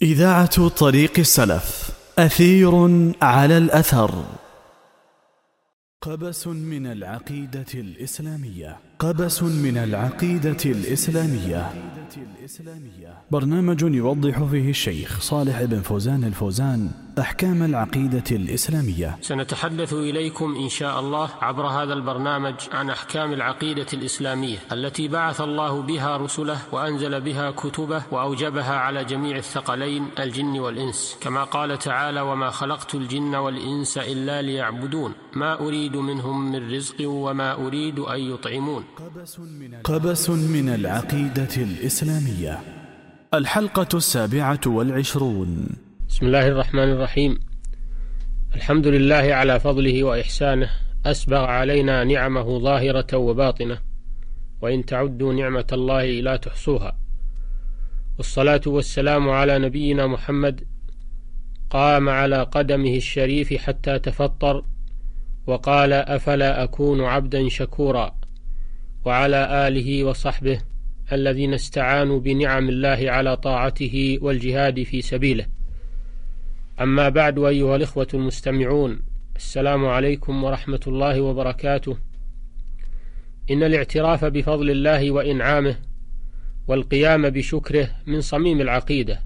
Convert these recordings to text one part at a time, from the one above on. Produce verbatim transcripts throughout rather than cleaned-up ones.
إذاعة طريق السلف، أثير على الأثر. قبس من العقيدة الإسلامية. قبس من العقيدة الإسلامية. برنامج يوضح فيه الشيخ صالح بن فوزان الفوزان أحكام العقيدة الإسلامية. سنتحدث إليكم إن شاء الله عبر هذا البرنامج عن أحكام العقيدة الإسلامية التي بعث الله بها رسله وأنزل بها كتبه وأوجبها على جميع الثقلين الجن والإنس، كما قال تعالى: وما خلقت الجن والإنس إلا ليعبدون ما أريد منهم من رزق وما أريد أن يطعمون. قبس من العقيدة الإسلامية، الحلقة السابعة والعشرون. بسم الله الرحمن الرحيم. الحمد لله على فضله وإحسانه، أسبغ علينا نعمه ظاهرة وباطنة، وإن تعدوا نعمة الله لا تحصوها. والصلاة والسلام على نبينا محمد، قام على قدمه الشريف حتى تفطر وقال: أفلا أكون عبدا شكورا، وعلى آله وصحبه الذين استعانوا بنعم الله على طاعته والجهاد في سبيله. أما بعد، أيها الإخوة المستمعون، السلام عليكم ورحمة الله وبركاته. إن الاعتراف بفضل الله وإنعامه والقيام بشكره من صميم العقيدة،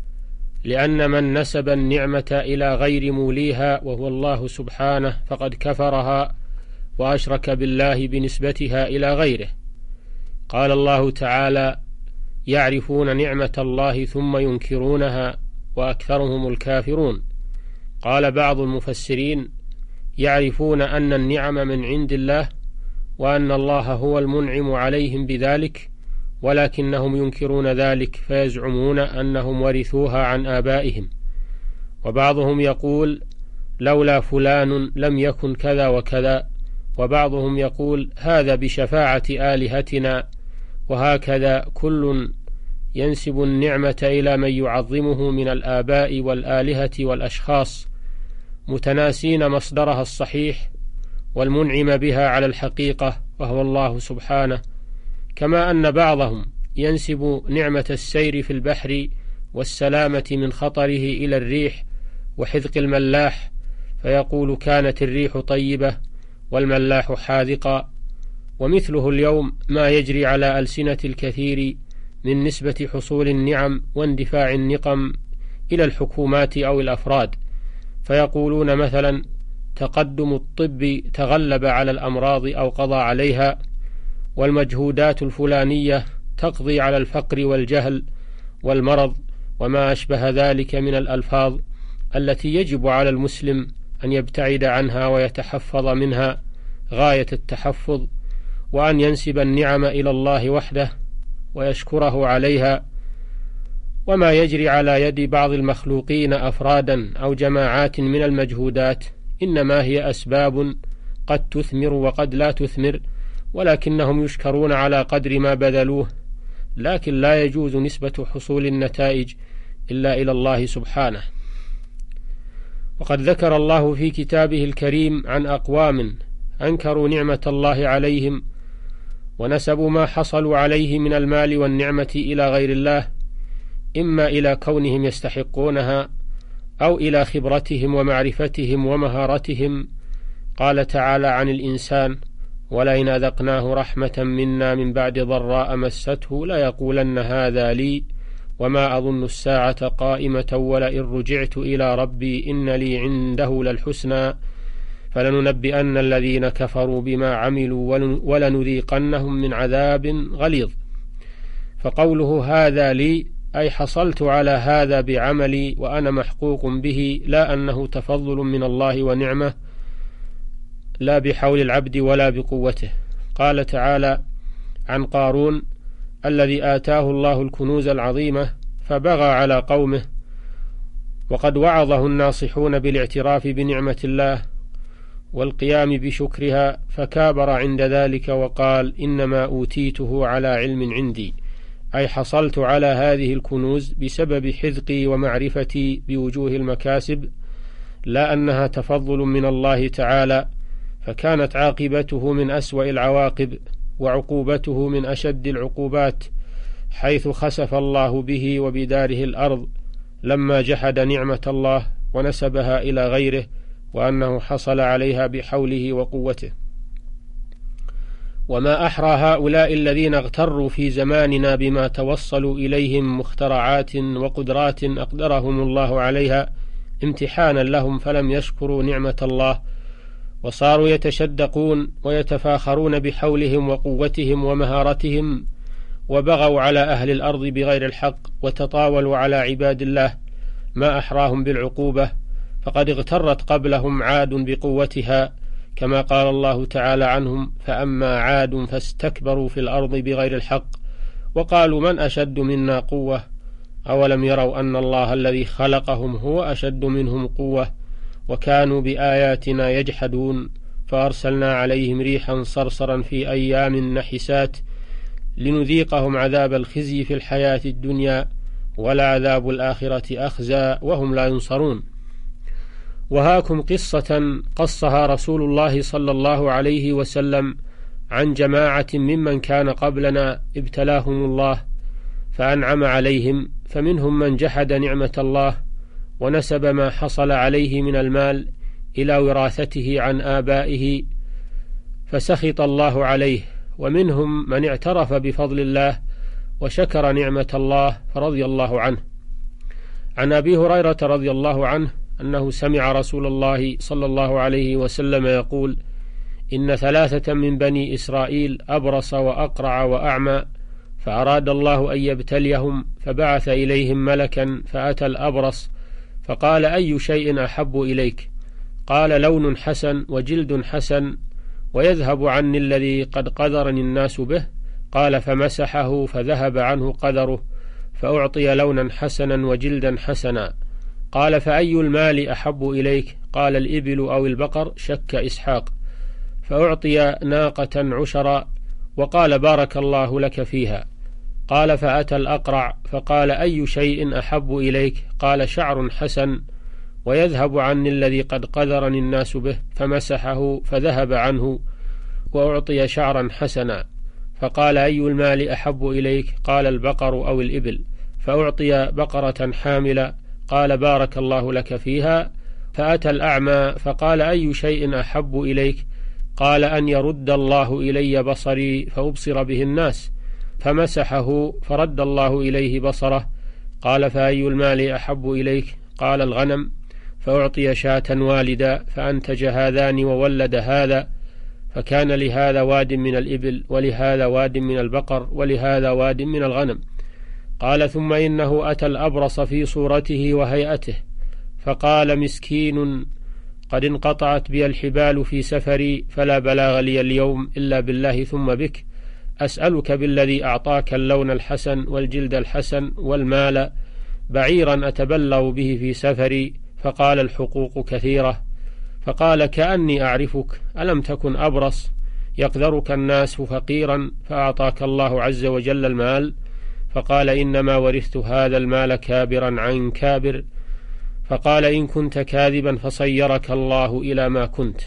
لأن من نسب النعمة إلى غير موليها وهو الله سبحانه فقد كفرها وأشرك بالله بنسبتها إلى غيره. قال الله تعالى: يعرفون نعمة الله ثم ينكرونها وأكثرهم الكافرون. قال بعض المفسرين: يعرفون أن النعم من عند الله وأن الله هو المنعم عليهم بذلك، ولكنهم ينكرون ذلك فيزعمون أنهم ورثوها عن آبائهم. وبعضهم يقول: لولا فلان لم يكن كذا وكذا. وبعضهم يقول: هذا بشفاعة آلهتنا. وهكذا كل ينسب النعمة إلى من يعظمه من الآباء والآلهة والأشخاص، متناسين مصدرها الصحيح والمنعم بها على الحقيقة وهو الله سبحانه. كما أن بعضهم ينسب نعمة السير في البحر والسلامة من خطره إلى الريح وحذق الملاح، فيقول: كانت الريح طيبة والملاح حاذقا. ومثله اليوم ما يجري على ألسنة الكثير من نسبة حصول النعم واندفاع النقم إلى الحكومات أو الأفراد، فيقولون مثلا: تقدم الطب تغلب على الأمراض أو قضى عليها، والمجهودات الفلانية تقضي على الفقر والجهل والمرض، وما أشبه ذلك من الألفاظ التي يجب على المسلم أن يبتعد عنها ويتحفظ منها غاية التحفظ، وأن ينسب النعم إلى الله وحده ويشكره عليها. وما يجري على يد بعض المخلوقين أفرادا أو جماعات من المجهودات إنما هي أسباب قد تثمر وقد لا تثمر، ولكنهم يشكرون على قدر ما بذلوه، لكن لا يجوز نسبة حصول النتائج إلا إلى الله سبحانه. وقد ذكر الله في كتابه الكريم عن أقوام أنكروا نعمة الله عليهم ونسبوا ما حصلوا عليه من المال والنعمة إلى غير الله، إما إلى كونهم يستحقونها أو إلى خبرتهم ومعرفتهم ومهارتهم. قال تعالى عن الإنسان: ولئن أذقناه رحمة منا من بعد ضراء مسته ليقولن هذا لي وما أظن الساعة قائمة ولئن رجعت إلى ربي إن لي عنده للحسنى فلننبئن الذين كفروا بما عملوا ولنذيقنهم من عذاب غليظ. فقوله هذا لي أي حصلت على هذا بعملي وأنا محقوق به، لا أنه تفضل من الله ونعمة، لا بحول العبد ولا بقوته. قال تعالى عن قارون الذي آتاه الله الكنوز العظيمة فبغى على قومه، وقد وعظه الناصحون بالاعتراف بنعمة الله والقيام بشكرها، فكابر عند ذلك وقال: إنما أوتيته على علم عندي، أي حصلت على هذه الكنوز بسبب حذقي ومعرفتي بوجوه المكاسب، لا أنها تفضل من الله تعالى. فكانت عاقبته من أسوأ العواقب وعقوبته من أشد العقوبات، حيث خسف الله به وبداره الأرض لما جحد نعمة الله ونسبها إلى غيره، وأنه حصل عليها بحوله وقوته. وما أحرى هؤلاء الذين اغتروا في زماننا بما توصلوا إليه من مخترعات وقدرات أقدرهم الله عليها امتحانا لهم، فلم يشكروا نعمة الله وصاروا يتشدقون ويتفاخرون بحولهم وقوتهم ومهارتهم، وبغوا على أهل الأرض بغير الحق، وتطاولوا على عباد الله. ما أحراهم بالعقوبة، فقد اغترت قبلهم عاد بقوتها، كما قال الله تعالى عنهم: فأما عاد فاستكبروا في الأرض بغير الحق وقالوا من أشد منا قوة أولم يروا أن الله الذي خلقهم هو أشد منهم قوة وكانوا بآياتنا يجحدون فأرسلنا عليهم ريحا صرصرا في أيام نحسات لنذيقهم عذاب الخزي في الحياة الدنيا ولعذاب الآخرة أخزى وهم لا ينصرون. وهاكم قصة قصها رسول الله صلى الله عليه وسلم عن جماعة ممن كان قبلنا ابتلاهم الله فأنعم عليهم، فمنهم من جحد نعمة الله ونسب ما حصل عليه من المال إلى وراثته عن آبائه فسخط الله عليه، ومنهم من اعترف بفضل الله وشكر نعمة الله فرضي الله عنه. عن أبي هريرة رضي الله عنه أنه سمع رسول الله صلى الله عليه وسلم يقول: إن ثلاثة من بني إسرائيل أبرص وأقرع وأعمى، فأراد الله أن يبتليهم فبعث إليهم ملكا فأتى الأبرص فقال: أي شيء أحب إليك؟ قال: لون حسن وجلد حسن ويذهب عني الذي قد قذرني الناس به. قال: فمسحه فذهب عنه قذره فأعطي لونا حسنا وجلدا حسنا. قال: فأي المال أحب إليك؟ قال: الإبل أو البقر، شك إسحاق. فأعطي ناقة عشرا وقال: بارك الله لك فيها. قال: فأتى الأقرع فقال: أي شيء أحب إليك؟ قال: شعر حسن ويذهب عني الذي قد قذرني الناس به. فمسحه فذهب عنه وأعطي شعرا حسنا. فقال: أي المال أحب إليك؟ قال: البقر أو الإبل. فأعطي بقرة حاملة. قال: بارك الله لك فيها. فأتى الأعمى فقال: أي شيء أحب إليك؟ قال: أن يرد الله إلي بصري فأبصر به الناس. فمسحه فرد الله إليه بصره. قال: فأي المال أحب إليك؟ قال: الغنم. فأعطي شاة والدا فأنتج هذان وولد هذا، فكان لهذا واد من الإبل ولهذا واد من البقر ولهذا واد من الغنم. قال: ثم إنه أتى الأبرص في صورته وهيئته فقال: مسكين قد انقطعت بي الحبال في سفري فلا بلاغ لي اليوم إلا بالله ثم بك، أسألك بالذي أعطاك اللون الحسن والجلد الحسن والمال بعيرا أتبلغ به في سفري. فقال: الحقوق كثيرة. فقال: كأني أعرفك، ألم تكن أبرص يقذرك الناس فقيرا فأعطاك الله عز وجل المال؟ فقال: إنما ورثت هذا المال كابرا عن كابر. فقال: إن كنت كاذبا فصيرك الله إلى ما كنت.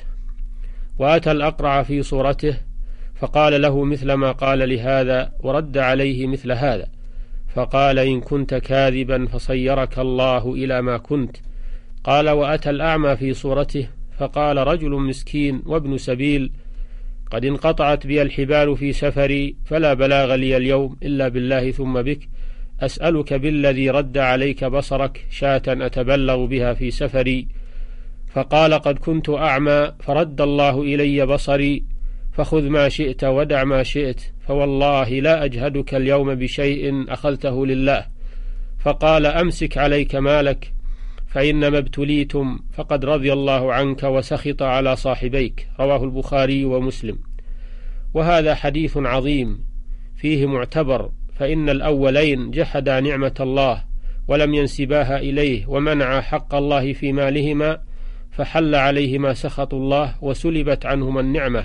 وأتى الأقرع في صورته فقال له مثل ما قال لهذا ورد عليه مثل هذا. فقال: إن كنت كاذبا فصيرك الله إلى ما كنت. قال: وأتى الأعمى في صورته فقال: رجل مسكين وابن سبيل قد انقطعت بي الحبال في سفري فلا بلاغ لي اليوم إلا بالله ثم بك، أسألك بالذي رد عليك بصرك شاة أتبلغ بها في سفري. فقال: قد كنت أعمى فرد الله إلي بصري، فخذ ما شئت ودع ما شئت، فوالله لا أجهدك اليوم بشيء أخذته لله. فقال: أمسك عليك مالك، فإنما ابتليتم فقد رضي الله عنك وسخط على صاحبيك. رواه البخاري ومسلم. وهذا حديث عظيم فيه معتبر، فإن الأولين جحدا نعمة الله ولم ينسباها إليه ومنع حق الله في مالهما فحل عليهما سخط الله وسلبت عنهما النعمة،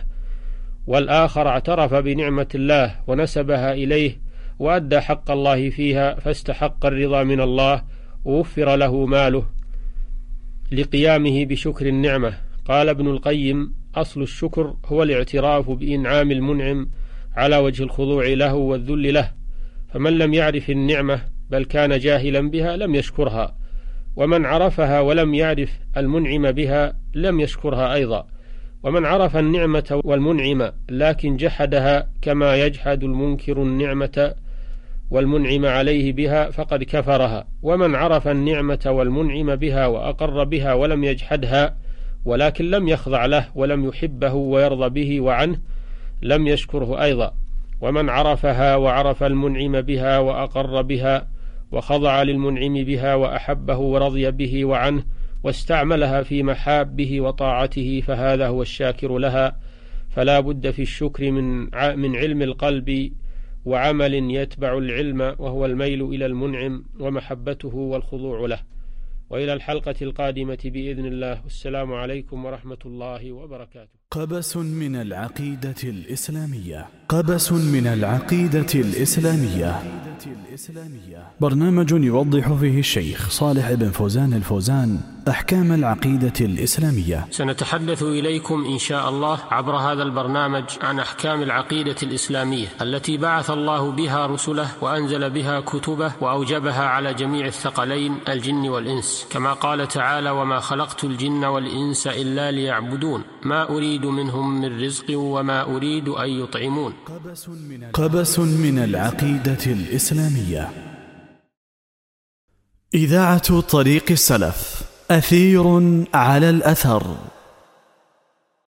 والآخر اعترف بنعمة الله ونسبها إليه وأدى حق الله فيها فاستحق الرضا من الله ووفر له ماله لقيامه بشكر النعمة. قال ابن القيم: أصل الشكر هو الاعتراف بإنعام المنعم على وجه الخضوع له والذل له، فمن لم يعرف النعمة بل كان جاهلا بها لم يشكرها ومن عرفها ولم يعرف المنعم بها لم يشكرها أيضا. ومن عرف النعمة والمنعم لكن جحدها كما يجحد المنكر النعمة والمنعم عليه بها فقد كفرها. ومن عرف النعمة والمنعم بها وأقر بها ولم يجحدها ولكن لم يخضع له ولم يحبه ويرضى به وعنه لم يشكره أيضا. ومن عرفها وعرف المنعم بها وأقر بها وخضع للمنعم بها وأحبه ورضي به وعنه واستعملها في محابه وطاعته فهذا هو الشاكر لها. فلا بد في الشكر من من علم القلب وعمل يتبع العلم، وهو الميل إلى المنعم ومحبته والخضوع له. وإلى الحلقة القادمة بإذن الله، والسلام عليكم ورحمة الله وبركاته. قبس من العقيدة الإسلامية. قبس من العقيدة الإسلامية. برنامج يوضح فيه الشيخ صالح بن فوزان الفوزان أحكام العقيدة الإسلامية. سنتحدث إليكم إن شاء الله عبر هذا البرنامج عن أحكام العقيدة الإسلامية التي بعث الله بها رسله وأنزل بها كتبه وأوجبها على جميع الثقلين الجن والإنس، كما قال تعالى: وما خلقت الجن والإنس إلا ليعبدون ما أريد منهم من رزق وما أريد أن يطعمون. قبس من العقيدة الإسلامية. إذاعة طريق السلف، أثير على الأثر.